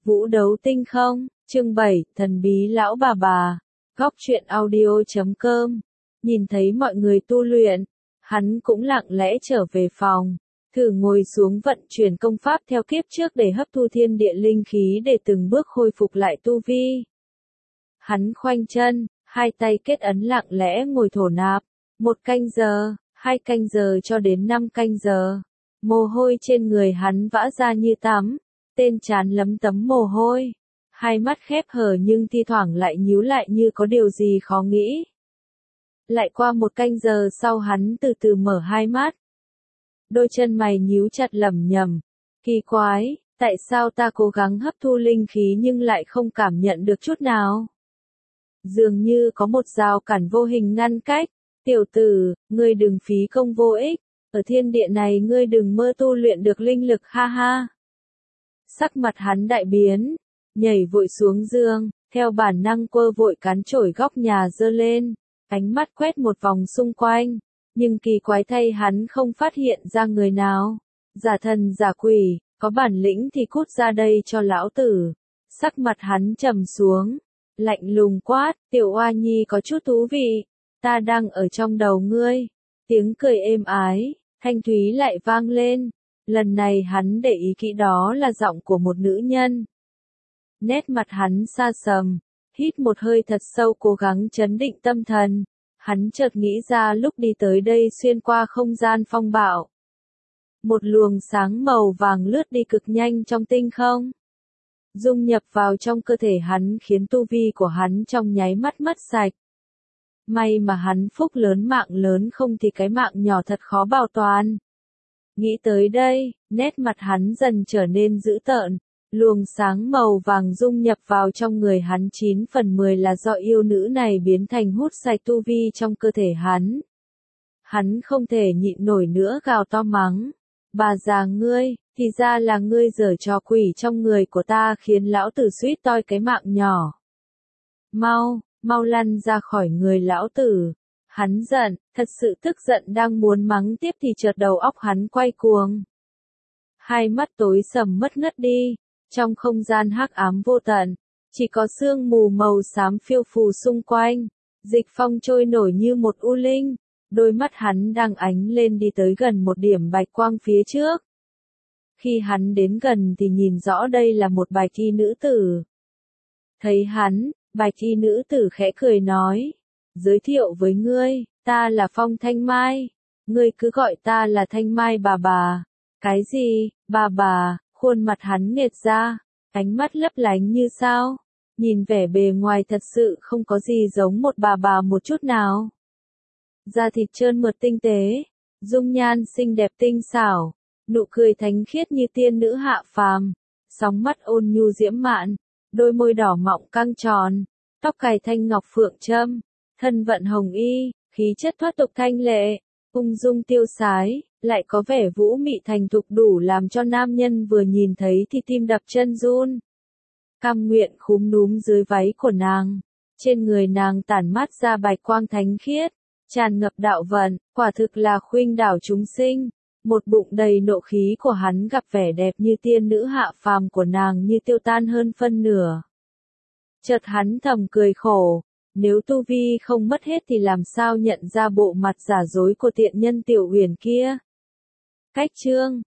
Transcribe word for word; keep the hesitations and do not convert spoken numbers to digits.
Vũ đấu tinh không, chương bảy, thần bí lão bà bà, góc truyện audio chấm com. Nhìn thấy mọi người tu luyện, hắn cũng lặng lẽ trở về phòng, thử ngồi xuống vận chuyển công pháp theo kiếp trước để hấp thu thiên địa linh khí để từng bước khôi phục lại tu vi. Hắn khoanh chân, hai tay kết ấn lặng lẽ ngồi thổ nạp, một canh giờ, hai canh giờ cho đến năm canh giờ. Mồ hôi trên người hắn vã ra như tắm, tên trán lấm tấm mồ hôi, hai mắt khép hờ nhưng thi thoảng lại nhíu lại như có điều gì khó nghĩ. Lại qua một canh giờ sau hắn từ từ mở hai mắt. Đôi chân mày nhíu chặt lẩm nhẩm, kỳ quái, tại sao ta cố gắng hấp thu linh khí nhưng lại không cảm nhận được chút nào? Dường như có một rào cản vô hình ngăn cách, tiểu tử, ngươi đừng phí công vô ích, ở thiên địa này ngươi đừng mơ tu luyện được linh lực ha ha. Sắc mặt hắn đại biến, nhảy vội xuống giường, theo bản năng quơ vội cán chổi góc nhà giơ lên, ánh mắt quét một vòng xung quanh, nhưng kỳ quái thay hắn không phát hiện ra người nào. Giả thần giả quỷ, có bản lĩnh thì cút ra đây cho lão tử. Sắc mặt hắn trầm xuống, lạnh lùng quát, tiểu oa nhi có chút thú vị, ta đang ở trong đầu ngươi. Tiếng cười êm ái, thanh thúy lại vang lên. Lần này hắn để ý kỹ đó là giọng của một nữ nhân. Nét mặt hắn xa sầm, hít một hơi thật sâu cố gắng trấn định tâm thần. Hắn chợt nghĩ ra lúc đi tới đây xuyên qua không gian phong bạo. Một luồng sáng màu vàng lướt đi cực nhanh trong tinh không. Dung nhập vào trong cơ thể hắn khiến tu vi của hắn trong nháy mắt mất sạch. May mà hắn phúc lớn mạng lớn không thì cái mạng nhỏ thật khó bảo toàn. Nghĩ tới đây, nét mặt hắn dần trở nên dữ tợn, luồng sáng màu vàng dung nhập vào trong người hắn chín phần mười là do yêu nữ này biến thành hút sạch tu vi trong cơ thể hắn. Hắn không thể nhịn nổi nữa gào to mắng, bà già ngươi, thì ra là ngươi giở trò quỷ trong người của ta khiến lão tử suýt toi cái mạng nhỏ. Mau, mau lăn ra khỏi người lão tử. Hắn giận, thật sự tức giận đang muốn mắng tiếp thì chợt đầu óc hắn quay cuồng. Hai mắt tối sầm mất ngất đi, trong không gian hắc ám vô tận, chỉ có sương mù màu xám phiêu phù xung quanh, Dịch Phong trôi nổi như một u linh, đôi mắt hắn đang ánh lên đi tới gần một điểm bạch quang phía trước. Khi hắn đến gần thì nhìn rõ đây là một bạch y nữ tử. Thấy hắn, bạch y nữ tử khẽ cười nói, giới thiệu với ngươi, ta là Phong Thanh Mai, ngươi cứ gọi ta là Thanh Mai bà bà. Cái gì, bà bà? Khuôn mặt hắn nghệt ra, ánh mắt lấp lánh như sao, nhìn vẻ bề ngoài thật sự không có gì giống một bà bà một chút nào. Da thịt trơn mượt tinh tế, dung nhan xinh đẹp tinh xảo, nụ cười thánh khiết như tiên nữ hạ phàm, sóng mắt ôn nhu diễm mạn, đôi môi đỏ mọng căng tròn, tóc cài thanh ngọc phượng trâm, thân vận hồng y, khí chất thoát tục thanh lệ, ung dung tiêu sái, lại có vẻ vũ mị thành thục đủ làm cho nam nhân vừa nhìn thấy thì tim đập chân run. Cam nguyện khúm núm dưới váy của nàng, trên người nàng tản mát ra bạch quang thánh khiết, tràn ngập đạo vận, quả thực là khuynh đảo chúng sinh. Một bụng đầy nộ khí của hắn gặp vẻ đẹp như tiên nữ hạ phàm của nàng như tiêu tan hơn phân nửa. Chợt hắn thầm cười khổ, nếu tu vi không mất hết thì làm sao nhận ra bộ mặt giả dối của tiện nhân Tiểu Uyển kia. Cách chương